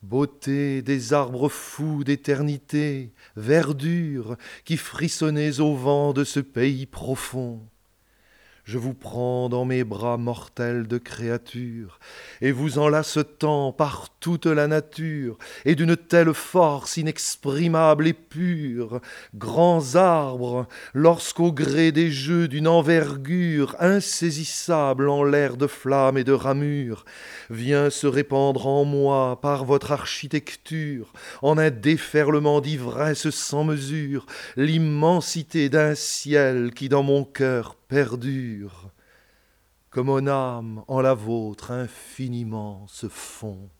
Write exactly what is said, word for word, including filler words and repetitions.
Beauté des arbres fous d'éternité, verdure qui frissonnez au vent de ce pays profond. Je vous prends dans mes bras mortels de créature, et vous enlace tant par toute la nature, et d'une telle force inexprimable et pure, grands arbres, lorsqu'au gré des jeux d'une envergure insaisissable en l'air de flammes et de ramures, vient se répandre en moi par votre architecture, en un déferlement d'ivresse sans mesure, l'immensité d'un ciel qui dans mon cœur perdure, que mon âme en la vôtre infiniment se fond.